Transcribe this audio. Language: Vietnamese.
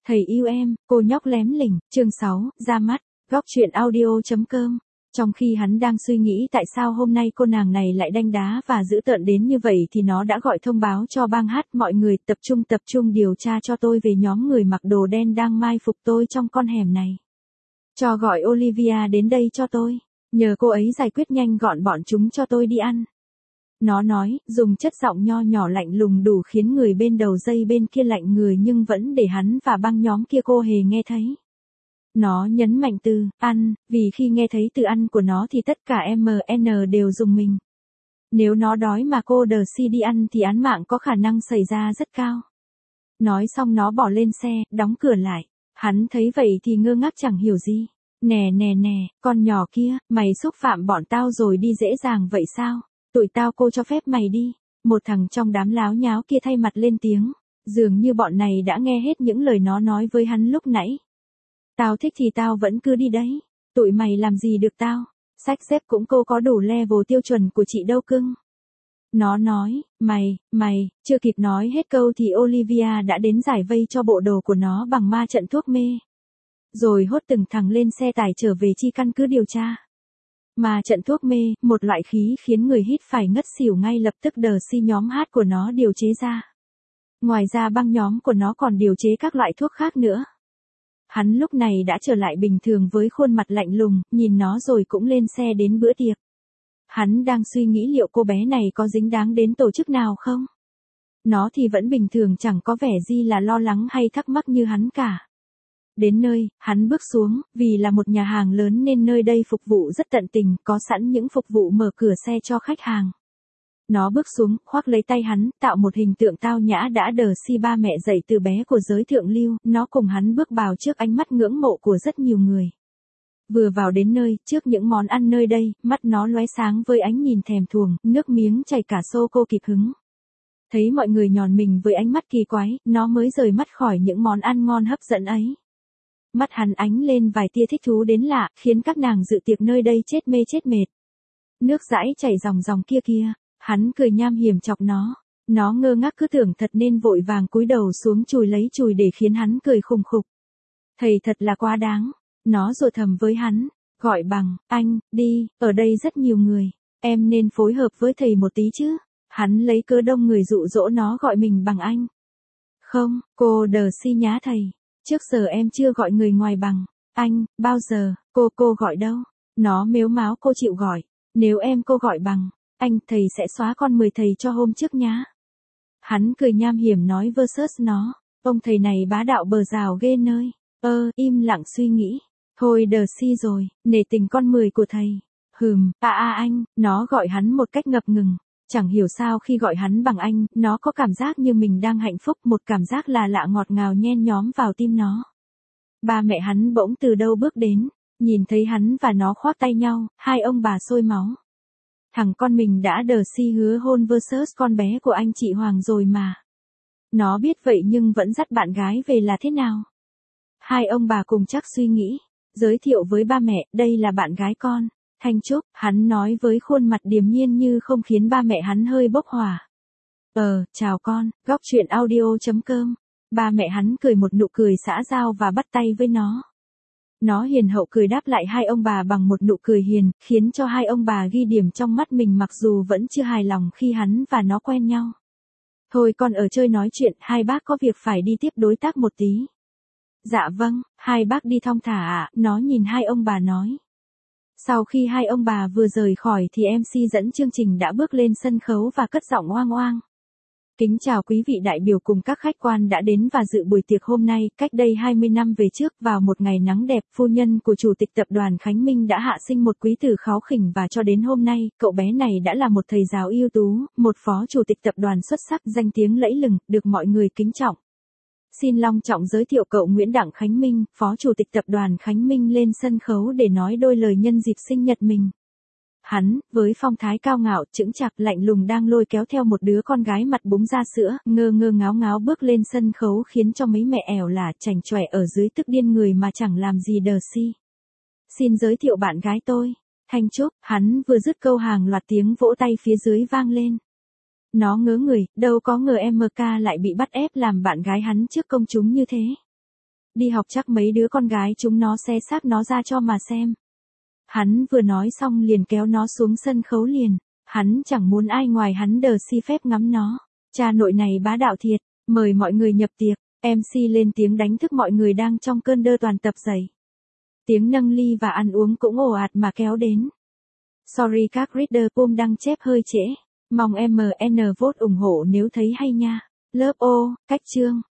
Thầy yêu em, cô nhóc lém lỉnh, chương 6, ra mắt, góc truyện audio.com. Trong khi hắn đang suy nghĩ tại sao hôm nay cô nàng này lại đanh đá và dữ tợn đến như vậy thì nó đã gọi thông báo cho bang hát mọi người tập trung điều tra cho tôi về nhóm người mặc đồ đen đang mai phục tôi trong con hẻm này. Cho gọi Olivia đến đây cho tôi, nhờ cô ấy giải quyết nhanh gọn bọn chúng cho tôi đi ăn. Nó nói, dùng chất giọng nho nhỏ lạnh lùng đủ khiến người bên đầu dây bên kia lạnh người nhưng vẫn để hắn và băng nhóm kia cô hề nghe thấy. Nó nhấn mạnh từ, ăn, vì khi nghe thấy từ ăn của nó thì tất cả MN đều rùng mình. Nếu nó đói mà cô Darcy đi ăn thì án mạng có khả năng xảy ra rất cao. Nói xong nó bỏ lên xe, đóng cửa lại. Hắn thấy vậy thì ngơ ngác chẳng hiểu gì. Nè, con nhỏ kia, mày xúc phạm bọn tao rồi đi dễ dàng vậy sao? Tụi tao cô cho phép mày đi. Một thằng trong đám láo nháo kia thay mặt lên tiếng. Dường như bọn này đã nghe hết những lời nó nói với hắn lúc nãy. Tao thích thì tao vẫn cứ đi đấy. Tụi mày làm gì được tao. Sách xếp cũng cô có đủ level tiêu chuẩn của chị đâu cưng. Nó nói, mày, chưa kịp nói hết câu thì Olivia đã đến giải vây cho bộ đồ của nó bằng ma trận thuốc mê. Rồi hốt từng thằng lên xe tải trở về chi căn cứ điều tra. Mà trận thuốc mê, một loại khí khiến người hít phải ngất xỉu ngay lập tức Darcy nhóm hát của nó điều chế ra. Ngoài ra băng nhóm của nó còn điều chế các loại thuốc khác nữa. Hắn lúc này đã trở lại bình thường với khuôn mặt lạnh lùng, nhìn nó rồi cũng lên xe đến bữa tiệc. Hắn đang suy nghĩ liệu cô bé này có dính dáng đến tổ chức nào không? Nó thì vẫn bình thường chẳng có vẻ gì là lo lắng hay thắc mắc như hắn cả. Đến nơi, hắn bước xuống, vì là một nhà hàng lớn nên nơi đây phục vụ rất tận tình, có sẵn những phục vụ mở cửa xe cho khách hàng. Nó bước xuống, khoác lấy tay hắn, tạo một hình tượng tao nhã đã Darcy ba mẹ dạy từ bé của giới thượng lưu, nó cùng hắn bước vào trước ánh mắt ngưỡng mộ của rất nhiều người. Vừa vào đến nơi, trước những món ăn nơi đây, mắt nó lóe sáng với ánh nhìn thèm thuồng, nước miếng chảy cả xô cô kịp hứng. Thấy mọi người nhòn mình với ánh mắt kỳ quái, nó mới rời mắt khỏi những món ăn ngon hấp dẫn ấy. Mắt hắn ánh lên vài tia thích thú đến lạ, khiến các nàng dự tiệc nơi đây chết mê chết mệt. Nước dãi chảy ròng kia, hắn cười nham hiểm chọc nó. Nó ngơ ngác cứ tưởng thật nên vội vàng cúi đầu xuống chùi lấy chùi để khiến hắn cười khùng khục. Thầy thật là quá đáng. Nó rồi thầm với hắn, gọi bằng, anh, đi, ở đây rất nhiều người, em nên phối hợp với thầy một tí chứ. Hắn lấy cớ đông người dụ dỗ nó gọi mình bằng anh. Không, cô Darcy nhá thầy. Trước giờ em chưa gọi người ngoài bằng anh, bao giờ, cô gọi đâu. Nó mếu máo cô chịu gọi. Nếu em cô gọi bằng anh, thầy sẽ xóa con 10 thầy cho hôm trước nhá. Hắn cười nham hiểm nói versus nó. Ông thầy này bá đạo bờ rào ghê nơi. Im lặng suy nghĩ. Thôi Darcy rồi, nể tình con 10 của thầy. Anh, nó gọi hắn một cách ngập ngừng. Chẳng hiểu sao khi gọi hắn bằng anh, nó có cảm giác như mình đang hạnh phúc, một cảm giác là lạ ngọt ngào nhen nhóm vào tim nó. Ba mẹ hắn bỗng từ đâu bước đến, nhìn thấy hắn và nó khoác tay nhau, hai ông bà sôi máu. Thằng con mình đã Darcy hứa hôn versus con bé của anh chị Hoàng rồi mà. Nó biết vậy nhưng vẫn dắt bạn gái về là thế nào? Hai ông bà cùng chắc suy nghĩ, giới thiệu với ba mẹ, đây là bạn gái con. Thanh Trúc, hắn nói với khuôn mặt điềm nhiên như không khiến ba mẹ hắn hơi bốc hỏa. Chào con, góc truyện audio.com. Ba mẹ hắn cười một nụ cười xã giao và bắt tay với nó. Nó hiền hậu cười đáp lại hai ông bà bằng một nụ cười hiền, khiến cho hai ông bà ghi điểm trong mắt mình mặc dù vẫn chưa hài lòng khi hắn và nó quen nhau. Thôi con ở chơi nói chuyện, hai bác có việc phải đi tiếp đối tác một tí. Dạ vâng, hai bác đi thong thả ạ, nó nhìn hai ông bà nói. Sau khi hai ông bà vừa rời khỏi thì MC dẫn chương trình đã bước lên sân khấu và cất giọng oang oang. Kính chào quý vị đại biểu cùng các khách quan đã đến và dự buổi tiệc hôm nay. Cách đây 20 năm về trước, vào một ngày nắng đẹp, phu nhân của chủ tịch tập đoàn Khánh Minh đã hạ sinh một quý tử kháu khỉnh và cho đến hôm nay, cậu bé này đã là một thầy giáo ưu tú, một phó chủ tịch tập đoàn xuất sắc, danh tiếng lẫy lừng, được mọi người kính trọng. Xin long trọng giới thiệu cậu Nguyễn Đặng Khánh Minh, phó chủ tịch tập đoàn Khánh Minh lên sân khấu để nói đôi lời nhân dịp sinh nhật mình. Hắn, với phong thái cao ngạo, chững chạc, lạnh lùng đang lôi kéo theo một đứa con gái mặt búng ra sữa, ngơ ngáo bước lên sân khấu khiến cho mấy mẹ ẻo lả chảnh chọe ở dưới tức điên người mà chẳng làm gì Darcy. Xin giới thiệu bạn gái tôi, Thanh Trúc. Hắn vừa dứt câu hàng loạt tiếng vỗ tay phía dưới vang lên. Nó ngớ người, đâu có ngờ MK lại bị bắt ép làm bạn gái hắn trước công chúng như thế. Đi học chắc mấy đứa con gái chúng nó xé xác nó ra cho mà xem. Hắn vừa nói xong liền kéo nó xuống sân khấu liền. Hắn chẳng muốn ai ngoài hắn đờ si phép ngắm nó. Cha nội này bá đạo thiệt, mời mọi người nhập tiệc. MC lên tiếng đánh thức mọi người đang trong cơn đơ toàn tập dậy. Tiếng nâng ly và ăn uống cũng ồ ạt mà kéo đến. Sorry các reader pom đăng chép hơi trễ. Mong MN vote ủng hộ nếu thấy hay nha. Lớp O, cách chương.